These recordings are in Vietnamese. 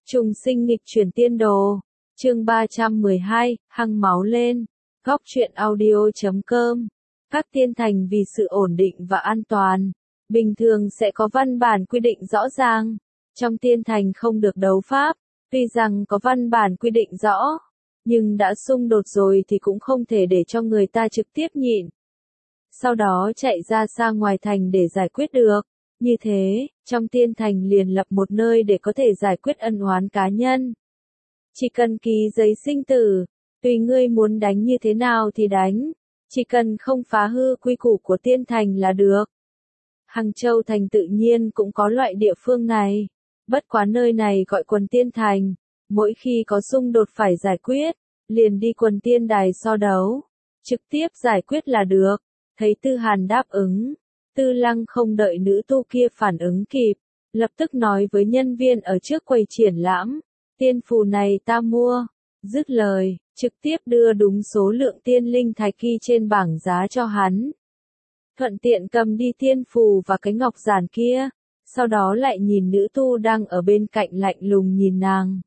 Trùng sinh nghịch chuyển tiên đồ. Chương 312, hăng máu lên. Góc truyện audio.com. Các tiên thành vì sự ổn định và an toàn, bình thường sẽ có văn bản quy định rõ ràng. Trong tiên thành không được đấu pháp, tuy rằng có văn bản quy định rõ, nhưng đã xung đột rồi thì cũng không thể để cho người ta trực tiếp nhịn. Sau đó chạy ra xa ngoài thành để giải quyết được. Như thế, trong tiên thành liền lập một nơi để có thể giải quyết ân oán cá nhân. Chỉ cần ký giấy sinh tử, tùy ngươi muốn đánh như thế nào thì đánh, chỉ cần không phá hư quy củ của tiên thành là được. Hằng Châu thành tự nhiên cũng có loại địa phương này, bất quá nơi này gọi quần tiên thành, mỗi khi có xung đột phải giải quyết, liền đi quần tiên đài so đấu, trực tiếp giải quyết là được. Thấy Tư Hàn đáp ứng, Tư Lăng không đợi nữ tu kia phản ứng kịp, lập tức nói với nhân viên ở trước quầy triển lãm, tiên phù này ta mua. Dứt lời, trực tiếp đưa đúng số lượng tiên linh thạch ghi trên bảng giá cho hắn. Thuận tiện cầm đi tiên phù và cái ngọc giản kia, sau đó lại nhìn nữ tu đang ở bên cạnh lạnh lùng nhìn nàng.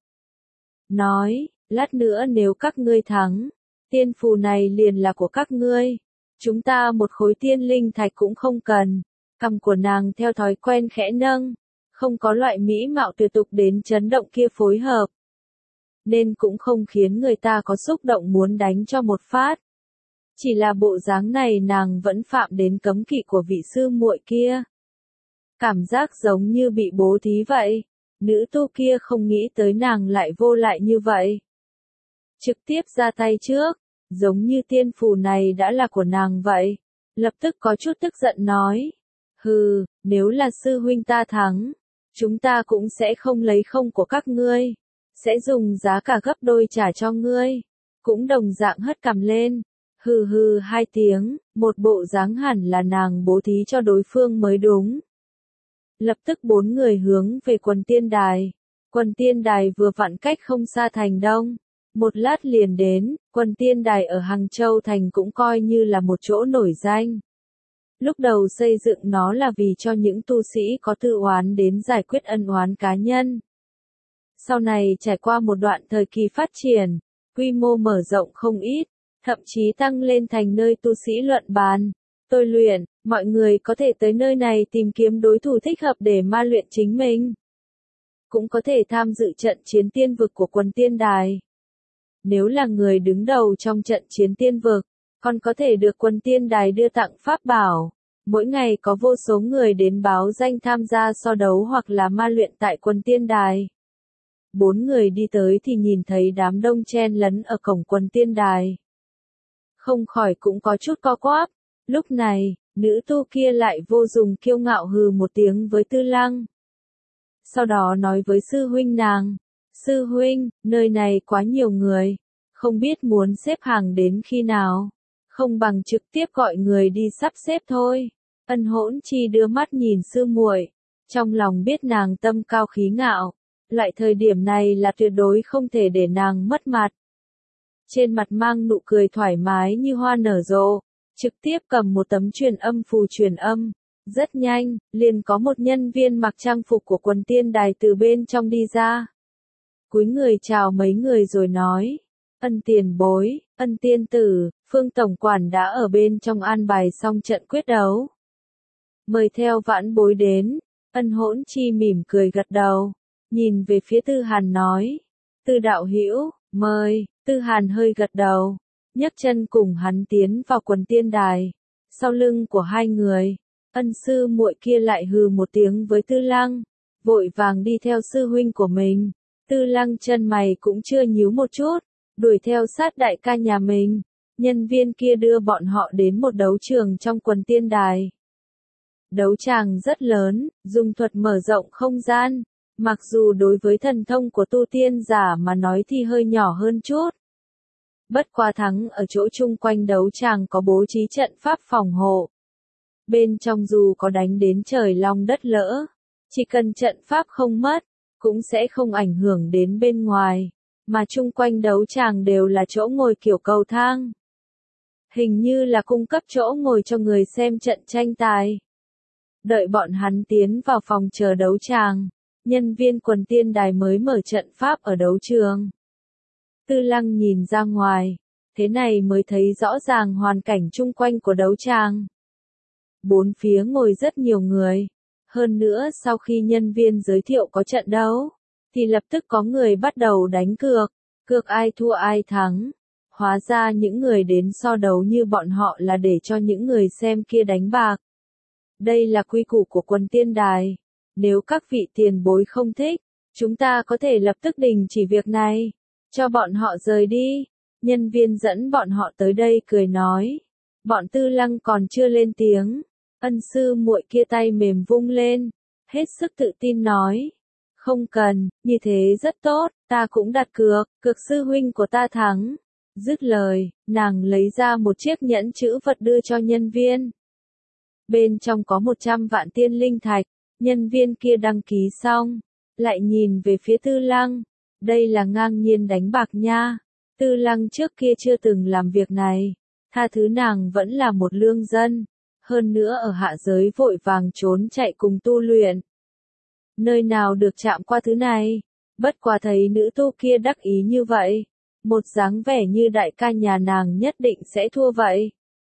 Nói, lát nữa nếu các ngươi thắng, tiên phù này liền là của các ngươi. Chúng ta một khối tiên linh thạch cũng không cần. Cằm của nàng theo thói quen khẽ nâng, không có loại mỹ mạo tuyệt tục đến chấn động kia phối hợp, nên cũng không khiến người ta có xúc động muốn đánh cho một phát. Chỉ là bộ dáng này nàng vẫn phạm đến cấm kỵ của vị sư muội kia. Cảm giác giống như bị bố thí vậy. Nữ tu kia không nghĩ tới nàng lại vô lại như vậy. Trực tiếp ra tay trước, giống như tiên phù này đã là của nàng vậy. Lập tức có chút tức giận nói. Hừ, nếu là sư huynh ta thắng, chúng ta cũng sẽ không lấy không của các ngươi, sẽ dùng giá cả gấp đôi trả cho ngươi. Cũng đồng dạng hất cằm lên, hừ hừ hai tiếng, một bộ dáng hẳn là nàng bố thí cho đối phương mới đúng. Lập tức bốn người hướng về quần tiên đài. Quần tiên đài vừa vặn cách không xa thành đông. Một lát liền đến, quần tiên đài ở Hằng Châu thành cũng coi như là một chỗ nổi danh. Lúc đầu xây dựng nó là vì cho những tu sĩ có tự oán đến giải quyết ân oán cá nhân. Sau này trải qua một đoạn thời kỳ phát triển, quy mô mở rộng không ít, thậm chí tăng lên thành nơi tu sĩ luận bàn, tôi luyện, mọi người có thể tới nơi này tìm kiếm đối thủ thích hợp để ma luyện chính mình. Cũng có thể tham dự trận chiến tiên vực của quần tiên đài. Nếu là người đứng đầu trong trận chiến tiên vực, còn có thể được quần tiên đài đưa tặng pháp bảo. Mỗi ngày có vô số người đến báo danh tham gia so đấu hoặc là ma luyện tại quần tiên đài. Bốn người đi tới thì nhìn thấy đám đông chen lấn ở cổng quần tiên đài. Không khỏi cũng có chút co quắp. Lúc này, nữ tu kia lại vô dụng kiêu ngạo hừ một tiếng với Tư Lăng. Sau đó nói với sư huynh nàng. Sư huynh, nơi này quá nhiều người, không biết muốn xếp hàng đến khi nào, không bằng trực tiếp gọi người đi sắp xếp thôi. Ân Hỗn Chi đưa mắt nhìn sư muội, trong lòng biết nàng tâm cao khí ngạo, loại thời điểm này là tuyệt đối không thể để nàng mất mặt. Trên mặt mang nụ cười thoải mái như hoa nở rộ, trực tiếp cầm một tấm truyền âm phù truyền âm. Rất nhanh, liền có một nhân viên mặc trang phục của quần tiên đài từ bên trong đi ra. Cúi người chào mấy người rồi nói, Ân tiền bối, Ân tiên tử, Phương tổng quản đã ở bên trong an bài xong trận quyết đấu. Mời theo vãn bối đến. Ân Hỗn Chi mỉm cười gật đầu, nhìn về phía Tư Hàn nói, Tư đạo hữu, mời. Tư Hàn hơi gật đầu, nhấc chân cùng hắn tiến vào quần tiên đài. Sau lưng của hai người, Ân sư muội kia lại hừ một tiếng với Tư Lăng, vội vàng đi theo sư huynh của mình. Tư Lăng chân mày cũng chưa nhíu một chút, đuổi theo sát đại ca nhà mình. Nhân viên kia đưa bọn họ đến một đấu trường trong quần tiên đài. Đấu tràng rất lớn, dùng thuật mở rộng không gian, mặc dù đối với thần thông của tu tiên giả mà nói thì hơi nhỏ hơn chút. Bất quá thắng ở chỗ chung quanh đấu tràng có bố trí trận pháp phòng hộ. Bên trong dù có đánh đến trời long đất lỡ, chỉ cần trận pháp không mất, cũng sẽ không ảnh hưởng đến bên ngoài, mà chung quanh đấu tràng đều là chỗ ngồi kiểu cầu thang. Hình như là cung cấp chỗ ngồi cho người xem trận tranh tài. Đợi bọn hắn tiến vào phòng chờ đấu tràng, nhân viên quần tiên đài mới mở trận pháp ở đấu trường. Tư Lăng nhìn ra ngoài, thế này mới thấy rõ ràng hoàn cảnh chung quanh của đấu tràng. Bốn phía ngồi rất nhiều người. Hơn nữa sau khi nhân viên giới thiệu có trận đấu, thì lập tức có người bắt đầu đánh cược, cược ai thua ai thắng. Hóa ra những người đến so đấu như bọn họ là để cho những người xem kia đánh bạc. Đây là quy củ của quần tiên đài. Nếu các vị tiền bối không thích, chúng ta có thể lập tức đình chỉ việc này, cho bọn họ rời đi. Nhân viên dẫn bọn họ tới đây cười nói. Bọn Tư Lăng còn chưa lên tiếng. Ân sư muội kia tay mềm vung lên, hết sức tự tin nói. Không cần, như thế rất tốt, ta cũng đặt cược, cược sư huynh của ta thắng. Dứt lời, nàng lấy ra một chiếc nhẫn chữ vật đưa cho nhân viên. Bên trong có 100 vạn tiên linh thạch, nhân viên kia đăng ký xong, lại nhìn về phía Tư Lăng. Đây là ngang nhiên đánh bạc nha. Tư Lăng trước kia chưa từng làm việc này, tha thứ nàng vẫn là một lương dân. Hơn nữa ở hạ giới vội vàng trốn chạy cùng tu luyện. Nơi nào được chạm qua thứ này, bất quá thấy nữ tu kia đắc ý như vậy. Một dáng vẻ như đại ca nhà nàng nhất định sẽ thua vậy.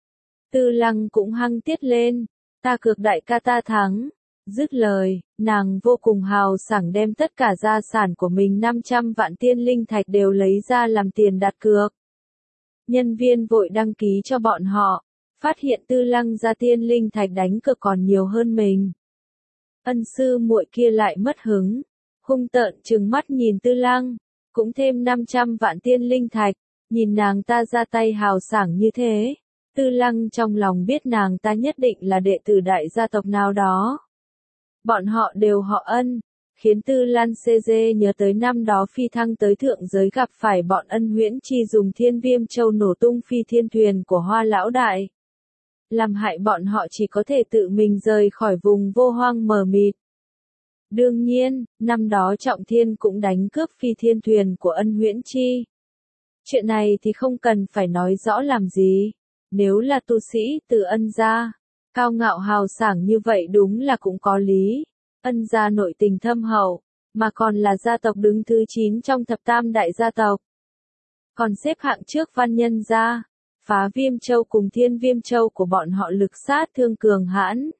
Tư Lăng cũng hăng tiết lên, ta cược đại ca ta thắng. Dứt lời, nàng vô cùng hào sảng đem tất cả gia sản của mình 500 vạn tiên linh thạch đều lấy ra làm tiền đặt cược. Nhân viên vội đăng ký cho bọn họ. Phát hiện Tư Lăng ra tiên linh thạch đánh cược còn nhiều hơn mình. Ân sư muội kia lại mất hứng, hung tợn trừng mắt nhìn Tư Lăng, cũng thêm 500 vạn tiên linh thạch, nhìn nàng ta ra tay hào sảng như thế. Tư Lăng trong lòng biết nàng ta nhất định là đệ tử đại gia tộc nào đó. Bọn họ đều họ Ân, khiến Tư Lan CG nhớ tới năm đó phi thăng tới thượng giới gặp phải bọn Ân Huyễn Chi dùng Thiên Viêm Châu nổ tung phi thiên thuyền của Hoa lão đại. Làm hại bọn họ chỉ có thể tự mình rời khỏi vùng vô hoang mờ mịt. Đương nhiên, năm đó Trọng Thiên cũng đánh cướp phi thiên thuyền của Ân Huyễn Chi. Chuyện này thì không cần phải nói rõ làm gì. Nếu là tu sĩ từ Ân gia, cao ngạo hào sảng như vậy đúng là cũng có lý. Ân gia nội tình thâm hậu, mà còn là gia tộc đứng thứ 9 trong thập tam đại gia tộc. Còn xếp hạng trước Văn Nhân gia. Phá Viêm Châu cùng Thiên Viêm Châu của bọn họ lực sát thương cường hãn.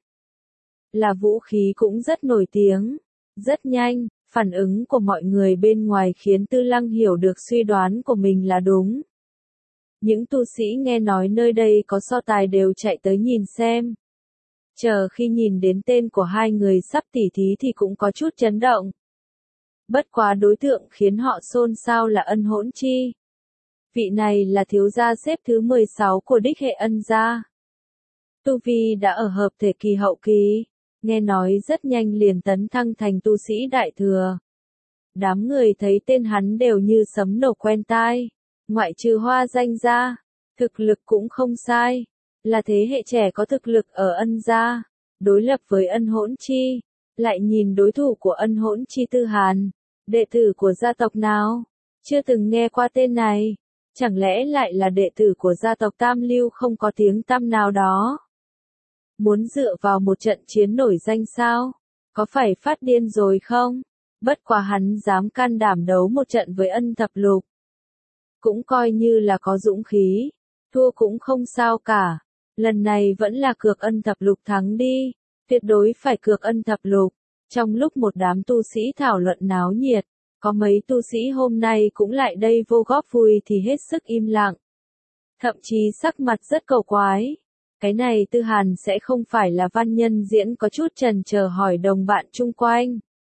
Là vũ khí cũng rất nổi tiếng, rất nhanh, phản ứng của mọi người bên ngoài khiến Tư Lăng hiểu được suy đoán của mình là đúng. Những tu sĩ nghe nói nơi đây có so tài đều chạy tới nhìn xem. Chờ khi nhìn đến tên của hai người sắp tỉ thí thì cũng có chút chấn động. Bất quá đối tượng khiến họ xôn xao là Ân Hỗn Chi. Vị này là thiếu gia xếp thứ 16 của đích hệ Ân gia. Tu vi đã ở hợp thể kỳ hậu kỳ, nghe nói rất nhanh liền tấn thăng thành tu sĩ đại thừa. Đám người thấy tên hắn đều như sấm nổ quen tai, ngoại trừ Hoa Danh ra, thực lực cũng không sai, là thế hệ trẻ có thực lực ở Ân gia, đối lập với Ân Hỗn Chi, lại nhìn đối thủ của Ân Hỗn Chi Tư Hàn, đệ tử của gia tộc nào, chưa từng nghe qua tên này. Chẳng lẽ lại là đệ tử của gia tộc Tam Lưu không có tiếng tăm nào đó? Muốn dựa vào một trận chiến nổi danh sao? Có phải phát điên rồi không? Bất quá hắn dám can đảm đấu một trận với Ân Thập Lục. Cũng coi như là có dũng khí. Thua cũng không sao cả. Lần này vẫn là cược Ân Thập Lục thắng đi. Tuyệt đối phải cược Ân Thập Lục. Trong lúc một đám tu sĩ thảo luận náo nhiệt, có mấy tu sĩ hôm nay cũng lại đây vô góp vui thì hết sức im lặng. Thậm chí sắc mặt rất cầu quái. Cái này Tư Hàn sẽ không phải là Văn Nhân Diễn có chút chần chờ hỏi đồng bạn chung quanh.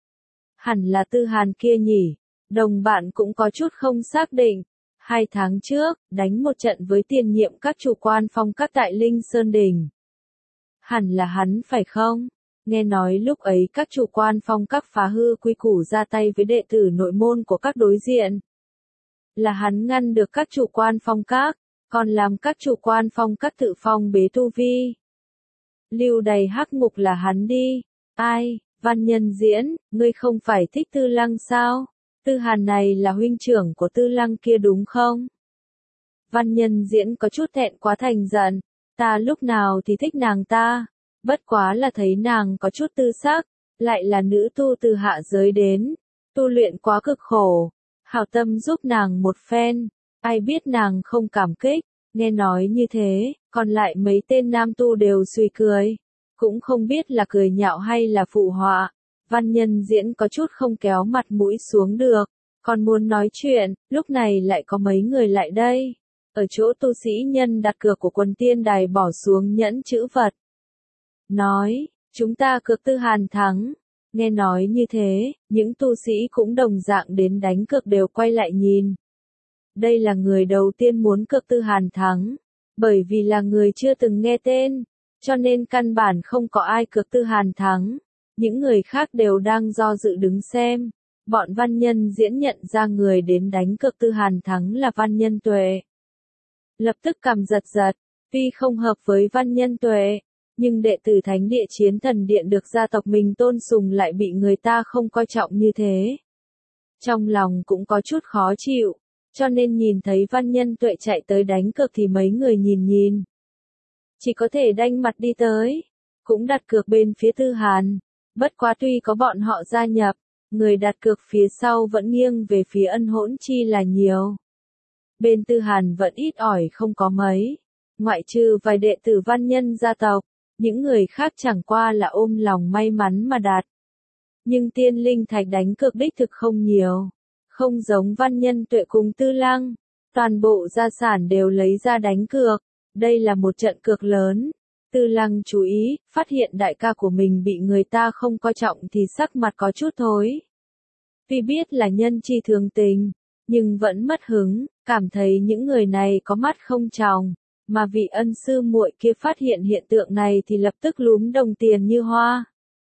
Hẳn là Tư Hàn kia nhỉ, đồng bạn cũng có chút không xác định. 2 tháng trước, đánh một trận với tiền nhiệm các chủ quan phong các tại Linh Sơn Đỉnh. Hẳn là hắn phải không? Nghe nói lúc ấy các chủ quan phong các phá hư quy củ ra tay với đệ tử nội môn của các đối diện. Là hắn ngăn được các chủ quan phong các, còn làm các chủ quan phong các tự phong bế tu vi. Lưu đầy hắc ngục là hắn đi. Ai, Văn Nhân Diễn, ngươi không phải thích Tư Lăng sao? Tư Hàn này là huynh trưởng của Tư Lăng kia đúng không? Văn Nhân Diễn có chút thẹn quá thành giận. Ta lúc nào thì thích nàng ta. Bất quá là thấy nàng có chút tư sắc, lại là nữ tu từ hạ giới đến, tu luyện quá cực khổ, hảo tâm giúp nàng một phen, ai biết nàng không cảm kích, nghe nói như thế, còn lại mấy tên nam tu đều suy cười, cũng không biết là cười nhạo hay là phụ họa, văn nhân diễn có chút không kéo mặt mũi xuống được, còn muốn nói chuyện, lúc này lại có mấy người lại đây, ở chỗ tu sĩ nhân đặt cược của quần tiên đài bỏ xuống nhẫn chữ vật. Nói, chúng ta cược Tư Hàn thắng. Nghe nói như thế, những tu sĩ cũng đồng dạng đến đánh cược đều quay lại nhìn. Đây là người đầu tiên muốn cược Tư Hàn thắng, bởi vì là người chưa từng nghe tên, cho nên căn bản không có ai cược Tư Hàn thắng. Những người khác đều đang do dự đứng xem. Bọn văn nhân diễn nhận ra người đến đánh cược Tư Hàn thắng là văn nhân Tuệ. Lập tức cằm giật giật, tuy không hợp với văn nhân Tuệ, nhưng đệ tử Thánh Địa Chiến Thần Điện được gia tộc mình tôn sùng lại bị người ta không coi trọng như thế. Trong lòng cũng có chút khó chịu, cho nên nhìn thấy văn nhân Tuệ chạy tới đánh cược thì mấy người nhìn. Chỉ có thể đanh mặt đi tới, cũng đặt cược bên phía Tư Hàn, bất quá tuy có bọn họ gia nhập, người đặt cược phía sau vẫn nghiêng về phía Ân Hỗn Chi là nhiều. Bên Tư Hàn vẫn ít ỏi không có mấy, ngoại trừ vài đệ tử văn nhân gia tộc, những người khác chẳng qua là ôm lòng may mắn mà đạt. Nhưng tiên linh thạch đánh cược đích thực không nhiều, không giống văn nhân Tuệ cùng Tư Lăng, toàn bộ gia sản đều lấy ra đánh cược, đây là một trận cược lớn. Tư Lăng chú ý, phát hiện đại ca của mình bị người ta không coi trọng thì sắc mặt có chút thối. Tuy biết là nhân chi thường tình, nhưng vẫn mất hứng, cảm thấy những người này có mắt không tròng, mà vị ân sư muội kia phát hiện hiện tượng này thì lập tức lúm đồng tiền như hoa.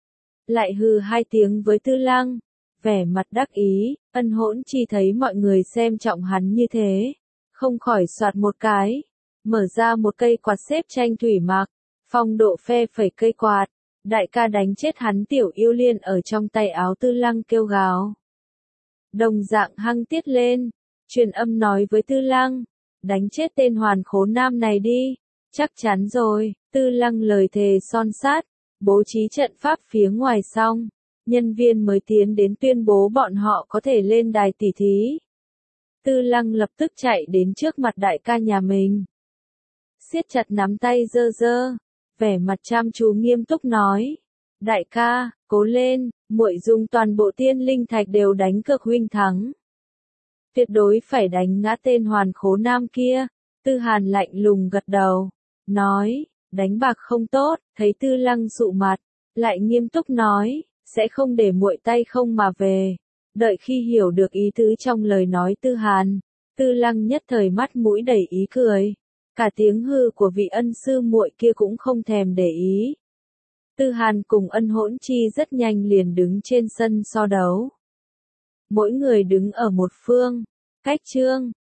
Lại hừ hai tiếng với Tư Lăng, vẻ mặt đắc ý, Ân Hỗn Chi thấy mọi người xem trọng hắn như thế, không khỏi soạt một cái, mở ra một cây quạt xếp tranh thủy mặc, phong độ phe phẩy cây quạt, đại ca đánh chết hắn tiểu yêu liên ở trong tay áo Tư Lăng kêu gào. Đồng dạng hăng tiết lên, truyền âm nói với Tư Lăng, đánh chết tên hoàn khố nam này đi, chắc chắn rồi, Tư Lăng lời thề son sát, bố trí trận pháp phía ngoài xong, nhân viên mới tiến đến tuyên bố bọn họ có thể lên đài tỉ thí. Tư Lăng lập tức chạy đến trước mặt đại ca nhà mình, siết chặt nắm tay dơ, vẻ mặt chăm chú nghiêm túc nói, đại ca, cố lên, muội dùng toàn bộ tiên linh thạch đều đánh cược huynh thắng. Tuyệt đối phải đánh ngã tên hoàn khố nam kia. Tư Hàn lạnh lùng gật đầu, nói, đánh bạc không tốt, thấy Tư Lăng sụ mặt, lại nghiêm túc nói, sẽ không để muội tay không mà về. Đợi khi hiểu được ý tứ trong lời nói Tư Hàn, Tư Lăng nhất thời mắt mũi đầy ý cười, cả tiếng hư của vị ân sư muội kia cũng không thèm để ý. Tư Hàn cùng Ân Hỗn Chi rất nhanh liền đứng trên sân so đấu. Mỗi người đứng ở một phương, cách Trương,